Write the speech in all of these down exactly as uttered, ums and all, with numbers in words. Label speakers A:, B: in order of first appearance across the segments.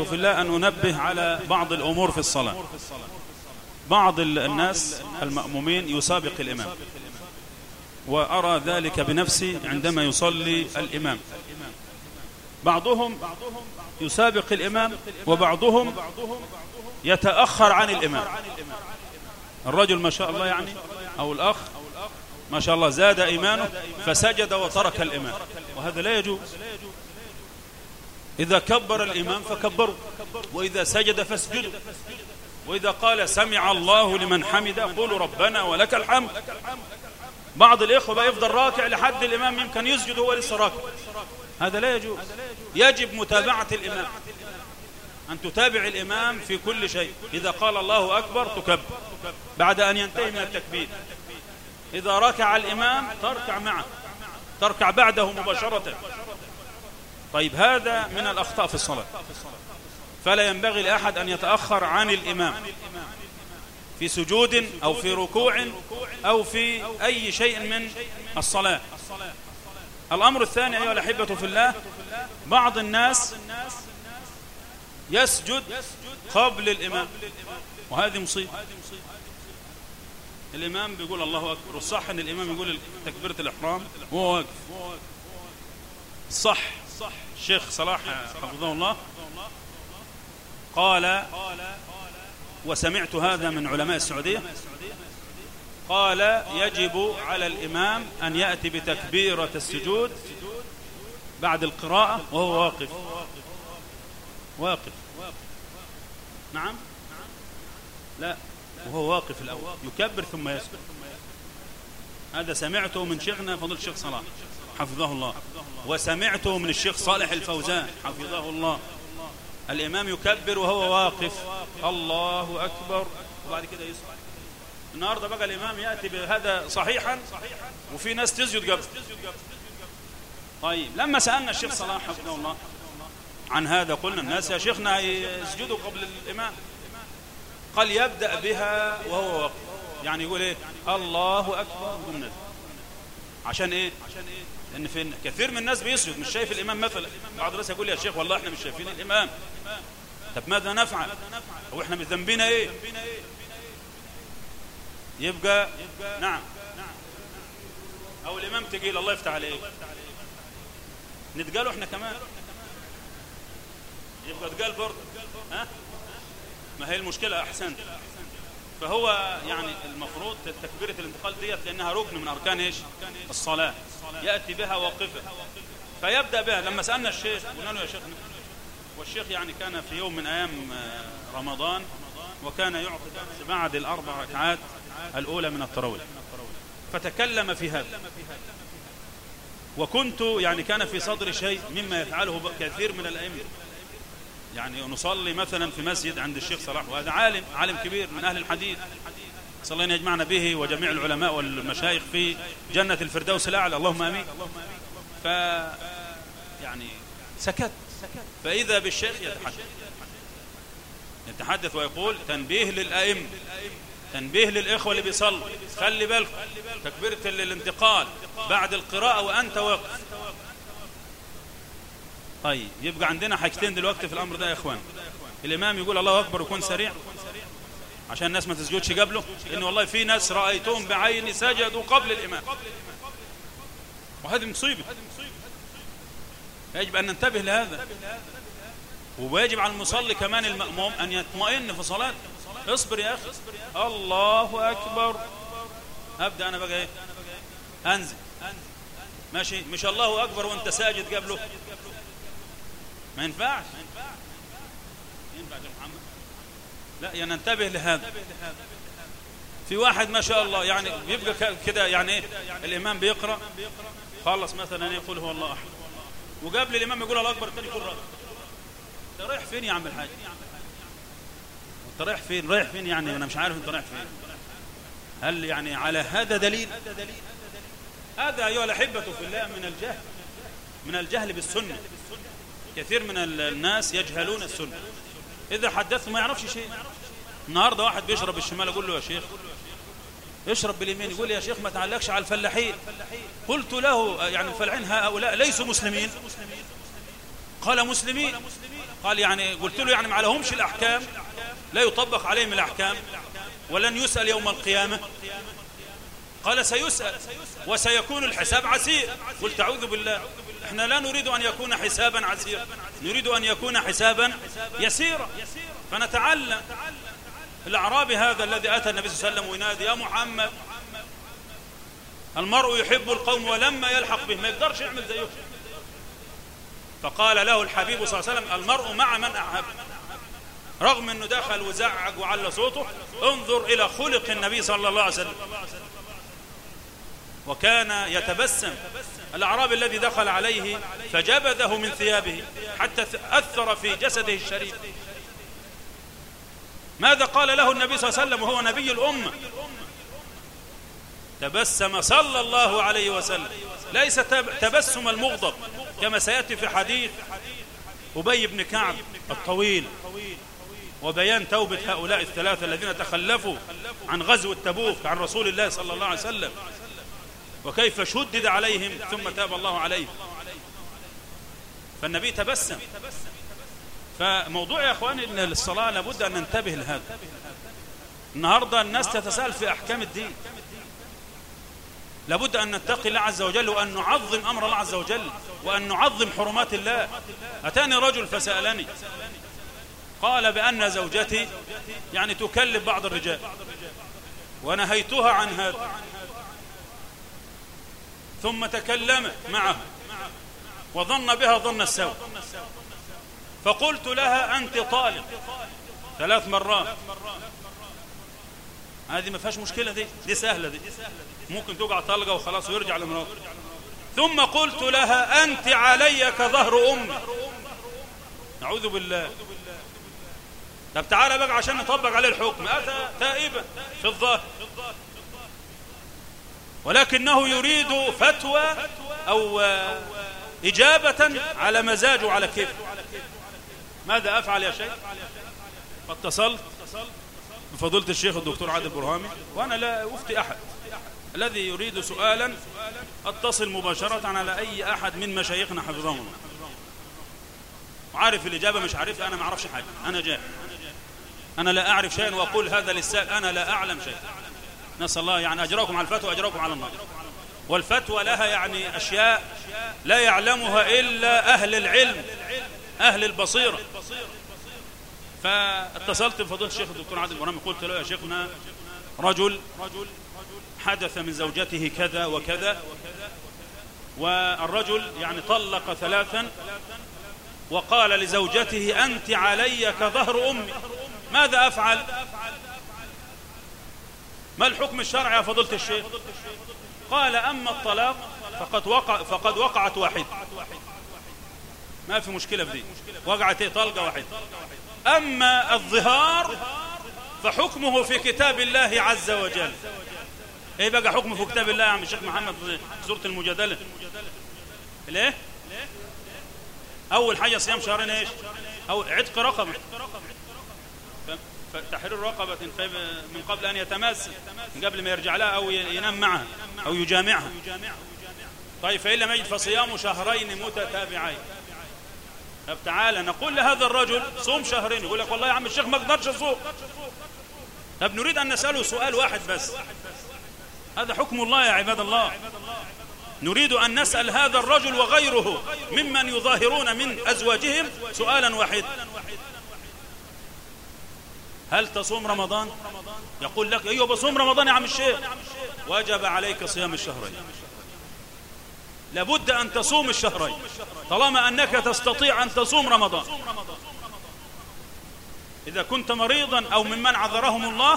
A: الأحبة في الله أن أنبه على بعض الأمور في الصلاة. بعض الناس المأمومين يسابق الإمام، وأرى ذلك بنفسي عندما يصلي الإمام. بعضهم يسابق الإمام وبعضهم يتأخر عن الإمام. الرجل ما شاء الله يعني أو الأخ ما شاء الله زاد إيمانه فسجد وترك الإمام، وهذا لا يجوز. إذا كبر الإمام فكبروا، وإذا سجد فاسجدوا، وإذا قال سمع الله لمن حمد قولوا ربنا ولك الحمد. بعض الإخوة بقى يفضل راكع لحد الإمام يمكن يسجد هو لسه راكع، هذا لا يجوز. يجب متابعة الإمام، أن تتابع الإمام في كل شيء. إذا قال الله أكبر تكبر بعد أن ينتهي من التكبير. إذا ركع الإمام تركع معه، تركع بعده مباشرة. طيب هذا من الأخطاء في الصلاة، فلا ينبغي لأحد أن يتأخر عن الإمام في سجود أو في ركوع أو في أي شيء من الصلاة. الأمر الثاني أيها الأحبة في الله، بعض الناس يسجد قبل الإمام، وهذه مصيبة. الإمام بيقول الله أكبر، والصح أن الإمام يقول تكبيرة الإحرام وهو واقف. صح الشيخ صلاح حفظه الله قال، وسمعت هذا من علماء السعودية، قال يجب على الإمام أن يأتي بتكبيرة السجود بعد القراءة وهو واقف. واقف نعم لا وهو واقف الأول يكبر ثم يسجد. هذا سمعته من شيخنا فضل الشيخ صلاح حفظه الله، وسمعته من الشيخ صالح الفوزان حفظه الله. الإمام يكبر وهو واقف الله أكبر وبعد كده يسجد. النهاردة بقى الإمام يأتي بهذا صحيحا وفي ناس تسجد قبل. طيب لما سألنا الشيخ صلاح حفظه الله عن هذا قلنا الناس يا شيخنا يسجدوا قبل الإمام. قال يبدأ بها وهو واقف، يعني يقول ايه الله أكبر ضمن. عشان ايه؟ لأن في كثير من الناس بيسجد مش شايف الإمام. مثلا بعض الناس يقول يا شيخ والله احنا مش شايفين الإمام، طب ماذا نفعل؟ أو احنا من ذنبنا ايه؟ يبقى نعم أو الإمام تقيل الله يفتح عليه نتقاله احنا كمان، يبقى تقال برضه. ها ما هي المشكلة أحسنت. فهو يعني المفروض تكبيرة الانتقال ديت لأنها ركن من أركان إيش الصلاة، يأتي بها واقفة فيبدأ بها. لما سألنا الشيخ قلنا له يا شيخ، والشيخ يعني كان في يوم من أيام رمضان وكان يعقد بعد الأربع ركعات الأولى من التراويح، فتكلم في هذا، وكنت يعني كان في صدري شيء مما يفعله كثير من الأئمة. يعني نصلي مثلا في مسجد عند الشيخ صلاح، وهذا عالم عالم كبير من أهل الحديث، صلى الله أن يجمعنا به وجميع العلماء والمشايخ في جنة الفردوس الأعلى اللهم آمين. ف يعني سكت، فإذا بالشيخ يتحدث يتحدث ويقول تنبيه للأئمة، تنبيه للإخوة اللي بيصلوا، خلي بالكم تكبيرة الانتقال بعد القراءة وأنت واقف. طيب يبقى عندنا حاجتين دلوقتي في الأمر ده يا إخوان. الإمام يقول الله أكبر ويكون سريع عشان الناس ما تسجدش قبله، لأنه والله في ناس رأيتهم بعيني سجدوا قبل الإمام، وهذه مصيبة. يجب أن ننتبه لهذا، ويجب على المصلي كمان المأموم أن يطمئن في صلاته. اصبر يا أخي، الله أكبر، أبدأ أنا بقى إيه أنزل ماشي، مش الله أكبر وأنت ساجد قبله، ما ينفعش. ينفع يا محمد؟ لا يعني ننتبه لهذا. في واحد ما شاء الله يعني يبقى كده يعني ايه الإمام بيقرأ خلص مثلا يقول هو الله أحد، وقبل الإمام يقول الله أكبر الثاني يقول رأى. انت رايح فين يا عم الحاج؟ انت رايح فين؟ رايح فين يعني؟ أنا مش عارف انت رايح فين. هل يعني على هذا دليل؟ هذا أيها الأحبة في الله من الجهل، من الجهل بالسنة. كثير من الناس يجهلون السنة، إذا حدثت ما يعرفش شيء. النهاردة واحد بيشرب الشمال أقول له يا شيخ اشرب باليمين، يقول لي يا شيخ ما تعلقش على الفلاحين. قلت له يعني الفلاحين هؤلاء ليسوا مسلمين؟ قال مسلمين. قال يعني قلت له يعني ما عليهمش الأحكام، لا يطبق عليهم الأحكام ولن يسأل يوم القيامة؟ قال سيسأل وسيكون الحساب عسير. قلت أعوذ بالله، احنا لا نريد أن يكون حسابا عسيرا، نريد أن يكون حسابا يسيرا. فنتعلم. الأعرابي هذا الذي أتى النبي صلى الله عليه وسلم وينادي يا محمد، المرء يحب القوم ولما يلحق به ما يقدرش يعمل زيه. فقال له الحبيب صلى الله عليه وسلم المرء مع من أحب، رغم أنه دخل وزعق وعلى صوته. انظر إلى خلق النبي صلى الله عليه وسلم، وكان يتبسم. الأعرابي الذي دخل عليه فجبذه من ثيابه حتى أثر في جسده الشريف. ماذا قال له النبي صلى الله عليه وسلم وهو نبي الأمة؟ تبسم صلى الله عليه وسلم، ليس تبسم المغضب كما سيأتي في حديث أبي بن كعب الطويل وبيان توبة هؤلاء الثلاثة الذين تخلفوا عن غزوة تبوك عن رسول الله صلى الله عليه وسلم، وكيف شدد عليهم ثم تاب الله عليهم. فالنبي تبسم. فموضوع يا أخواني إن الصلاة لابد أن ننتبه لهذا. النهاردة الناس تتساءل في أحكام الدين، لابد أن نتقي الله عز وجل وأن نعظم أمر الله عز وجل وأن نعظم حرمات الله. أتاني رجل فسألني قال بأن زوجتي يعني تكلم بعض الرجال ونهيتها عن هذا، ثم تكلمت معه وظن بها ظن السوء، فقلت لها أنت طالق ثلاث مرات. هذه ما فيهاش مشكلة، دي دي سهلة، دي ممكن تقع طلقة وخلاص ويرجع لمراته. ثم قلت لها أنت علي كظهر أمي. نعوذ بالله. طب تعالى بقى عشان نطبق عليه الحكم. أتى تائبا في الظاهر، ولكنه يريد فتوى أو إجابة على مزاجه على كيف. ماذا أفعل يا شيخ؟ فاتصلت بفضيلة الشيخ الدكتور عادل برهامي، وأنا لا أفتي أحد، الذي يريد سؤالا أتصل مباشرة على أي أحد من مشايخنا حفظهم الله، وعارف الإجابة مش عارفها، أنا ما أعرفش حاجة، أنا جاهل، أنا لا أعرف شيئا وأقول هذا للسائل أنا لا أعلم شيئا. نسأل الله يعني أجراكم على الفتوى أجراكم على النار. والفتوى لها يعني أشياء لا يعلمها إلا أهل العلم أهل البصيرة. فاتصلت بفضيلة الشيخ الدكتور عادل برهامي، قلت له يا شيخنا رجل حدث من زوجته كذا وكذا، والرجل يعني طلق ثلاثا وقال لزوجته أنت علي كظهر أمي، ماذا أفعل؟ ما الحكم الشرعي يا فضيلة الشيخ؟ قال أما الطلاق فقد وقع فقد وقعت واحدة، ما في مشكلة في دي، وقعت طلقة واحدة. أما الظهار فحكمه في كتاب الله عز وجل. ايه بقى حكمه في كتاب الله يا عم الشيخ محمد في سورة المجادلة؟ ليه؟ أول حاجة صيام شهرين ايش؟ أو عتق رقبة، تحرير رقبة من قبل أن يتماس، من قبل ما يرجع لها أو ينام معها أو يجامعها. طيب فإن لم يجد فصيام شهرين متتابعين. طب تعالى نقول لهذا الرجل صوم شهرين، يقول لك والله يا عم الشيخ ما اقدرش اصوم. طب نريد أن نسأله سؤال واحد بس، هذا حكم الله يا عباد الله. نريد أن نسأل هذا الرجل وغيره ممن يظاهرون من أزواجهم سؤالا واحد، هل تصوم رمضان؟ يقول لك ايوه بصوم رمضان يا عم الشيخ. وجب عليك صيام الشهرين، لابد أن تصوم الشهرين طالما أنك تستطيع أن تصوم رمضان. إذا كنت مريضا أو ممن عذرهم الله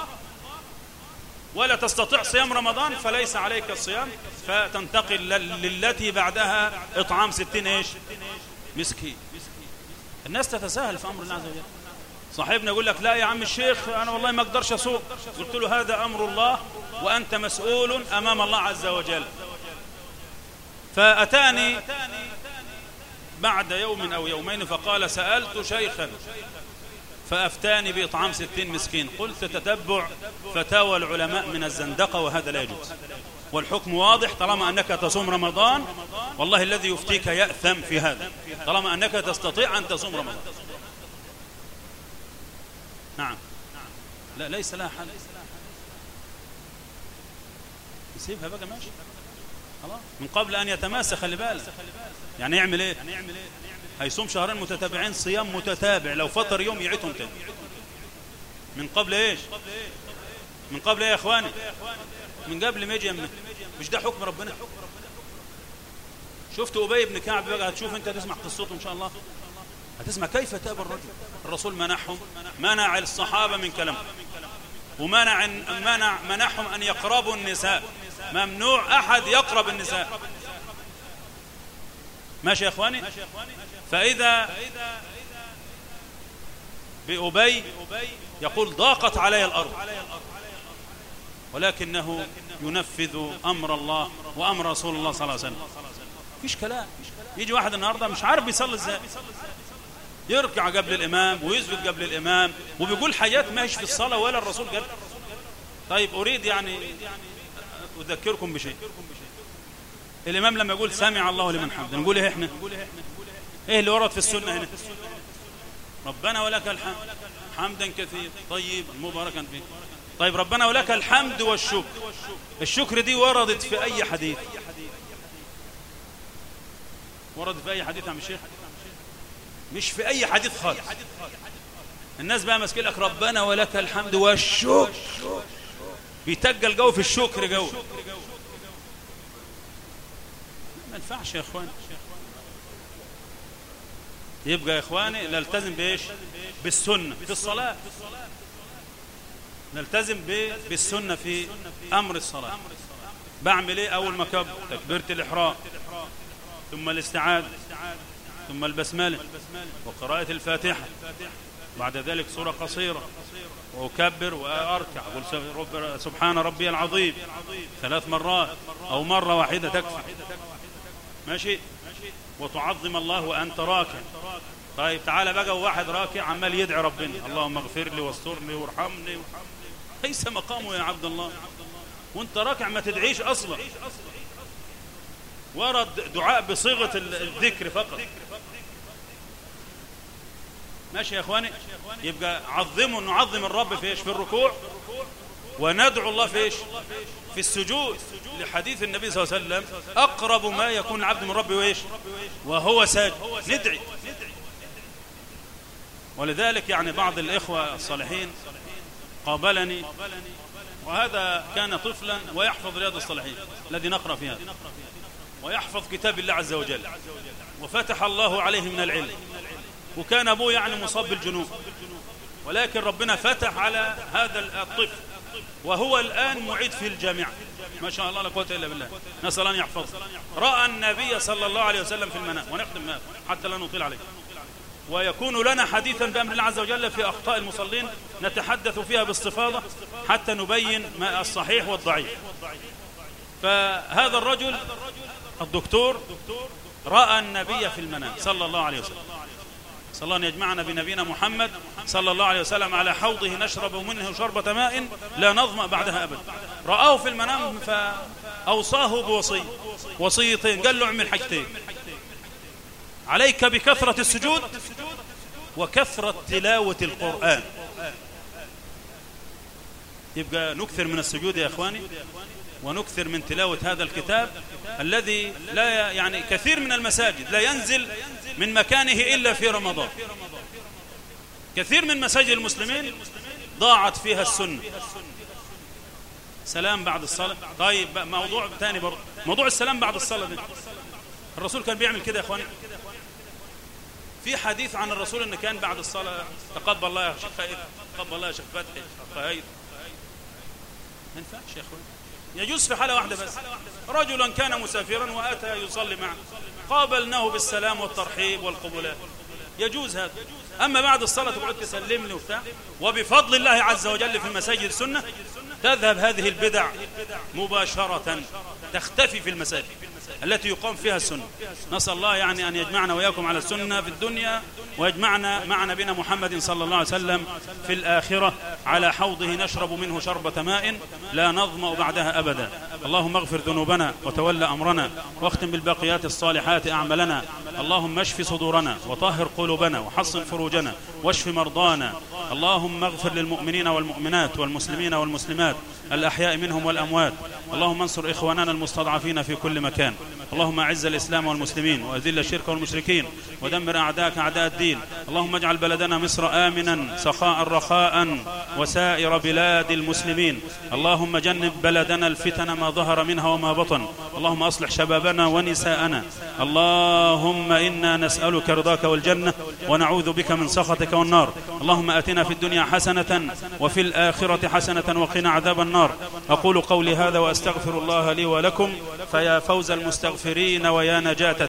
A: ولا تستطيع صيام رمضان فليس عليك الصيام، فتنتقل للتي بعدها إطعام ستين إيش مسكين. الناس تتساهل في أمر الله عز وجل. صاحبنا يقول لك لا يا عم الشيخ أنا والله ما أقدرش أصوم. قلت له هذا أمر الله وأنت مسؤول أمام الله عز وجل. فأتاني بعد يوم أو يومين فقال سألت شيخا فأفتاني بإطعام ستين مسكين. قلت تتبع فتاوى العلماء من الزندقة وهذا لا يجوز. والحكم واضح. طالما أنك تصوم رمضان والله الذي يفتيك يأثم في هذا، طالما أنك تستطيع أن تصوم رمضان. نعم. لا ليس لها حل، يسيبها بقى ماشي خلاص من قبل أن يتماسى. خلي بالك يعني يعمل إيه؟ هيصوم شهرين متتابعين صيام متتابع، لو فطر يوم يعيدهم تاني من قبل إيش؟ من قبل إيه يا إخواني؟ من قبل ما يجي يمنه. مش ده حكم ربنا؟ شفت أبي بن كعب بقى، هتشوف أنت تسمع قصته إن شاء الله، هتسمع كيف تاب الرجل. الرسول منعهم، منع الصحابة من كلامهم، ومنع منع منعهم أن يقربوا النساء، ممنوع أحد يقرب النساء. ماشي يا إخواني؟ فإذا بأبي يقول ضاقت علي الأرض، ولكنه ينفذ أمر الله وأمر رسول الله صلى الله عليه وسلم. فيش كلام. يجي واحد النهاردة مش عارف بيصلي ازاي، يركع قبل الإمام ويسجد قبل الإمام وبيقول حاجات ما هيش في الصلاة ولا الرسول قال. طيب أريد يعني أذكركم بشيء. الإمام لما يقول سمع الله لمن حمده نقول إيه إحنا؟ إيه اللي ورد في السنة هنا؟ ربنا ولك الحمد حمدا كثير طيبا مباركا فيه. طيب ربنا ولك الحمد والشكر، الشكر دي وردت في أي حديث؟ وردت في أي حديث يا عم الشيخ؟ مش في أي حديث خالص. الناس بقى ماسكين لك ربنا ولك الحمد والشكر، بيتجل جو في الشكر جو. ما ينفعش يا اخواني. يبقى يا اخواني نلتزم بايش؟ بالسنه في الصلاه، نلتزم بالسنه في امر الصلاه. بعمل ايه اول ما كبر؟ تكبيره الاحرام، ثم الاستعاذه، ثم البسمله وقراءه الفاتحه، بعد ذلك سوره قصيره، وأكبر وأركع، أقول سبحان ربي العظيم ثلاث مرات أو مرة واحدة تكفي. ماشي. وتعظم الله وأنت راكع. طيب تعالى بقى واحد راكع عمال يدعي ربنا اللهم اغفر لي واسترني وارحمني، ليس مقامه يا عبد الله. وانت راكع ما تدعيش أصلا، ورد دعاء بصيغة الذكر فقط. ماشي يا اخواني. يبقى عظموا نعظم الرب في ايش؟ في الركوع، وندعو الله في ايش؟ في السجود، لحديث النبي صلى الله عليه وسلم اقرب ما يكون العبد من ربه وايش؟ وهو ساجد. ندعي. ولذلك يعني بعض الاخوه الصالحين قابلني، وهذا كان طفلا ويحفظ رياض الصالحين الذي نقرأ فيها، ويحفظ كتاب الله عز وجل، وفتح الله عليه من العلم، وكان أبوه يعني مصاب بالجنون، ولكن ربنا فتح على هذا الطفل، وهو الآن معيد في الجامعة ما شاء الله لا قوة إلا بالله، نسأل الله أن يحفظه. رأى النبي صلى الله عليه وسلم في المنام، ونختم هذا حتى لا نطيل عليه. ويكون لنا حديثا بأمر الله عز وجل في أخطاء المصلين نتحدث فيها باستفاضة حتى نبين ما الصحيح والضعيف. فهذا الرجل الدكتور رأى النبي في المنام صلى الله عليه وسلم، صلى الله أن يجمعنا بنبينا محمد صلى الله عليه وسلم على حوضه نشرب منه شربة ماء لا نظمأ بعدها أبدا. رآه في المنام فأوصاه بوصي وصيتين، قال له اعمل حاجتين: عليك بكثرة السجود وكثرة تلاوة القرآن. يبقى نكثر من السجود يا إخواني، ونكثر من تلاوة هذا الكتاب الذي لا يعني كثير من المساجد لا ينزل من مكانه إلا في رمضان. كثير من مساجد المسلمين ضاعت فيها السنة. سلام بعد الصلاة. طيب موضوع ثاني برضه، موضوع السلام بعد الصلاة ده. الرسول كان بيعمل كده يا إخواني. في حديث عن الرسول أنه كان بعد الصلاة تقبل الله يا شيخ خير، تقبل الله يا شيخ فتحي خير. ما ينفعش يا إخواني. يجوز في حالة واحدة بس: رجلا كان مسافرا وأتى يصلي معه، قابلناه بالسلام والترحيب والقبولات، يجوز هذا. أما بعد الصلاة تقعد تسلم لي وبتاع، وبفضل الله عز وجل في مساجد السنة تذهب هذه البدع مباشرة، تختفي في المساجد التي يقام فيها السنة. نسأل الله يعني أن يجمعنا وإياكم على السنة في الدنيا ويجمعنا مع نبينا محمد صلى الله عليه وسلم في الآخرة على حوضه نشرب منه شربة ماء لا نظمأ بعدها أبدا. اللهم اغفر ذنوبنا وتولى أمرنا واختم بالباقيات الصالحات أعمالنا. اللهم اشف صدورنا وطهر قلوبنا وحصن فروجنا واشف مرضانا. اللهم اغفر للمؤمنين والمؤمنات والمسلمين والمسلمات الأحياء منهم والأموات. اللهم انصر إخواننا المستضعفين في كل مكان. اللهم أعز الإسلام والمسلمين وأذل الشرك والمشركين ودمر أعداءك أعداء الدين. اللهم اجعل بلدنا مصر آمنا سخاء رخاء وسائر بلاد المسلمين. اللهم جنب بلدنا الفتن ما ظهر منها وما بطن. اللهم أصلح شبابنا ونساءنا. اللهم إنا نسألك رضاك والجنة ونعوذ بك من سخطك والنار. اللهم آتنا في الدنيا حسنة وفي الآخرة حسنة وقنا عذاب النار. أقول قولي هذا وأستغفر الله لي ولكم، فيا فوز المستغفرين ويا نجاة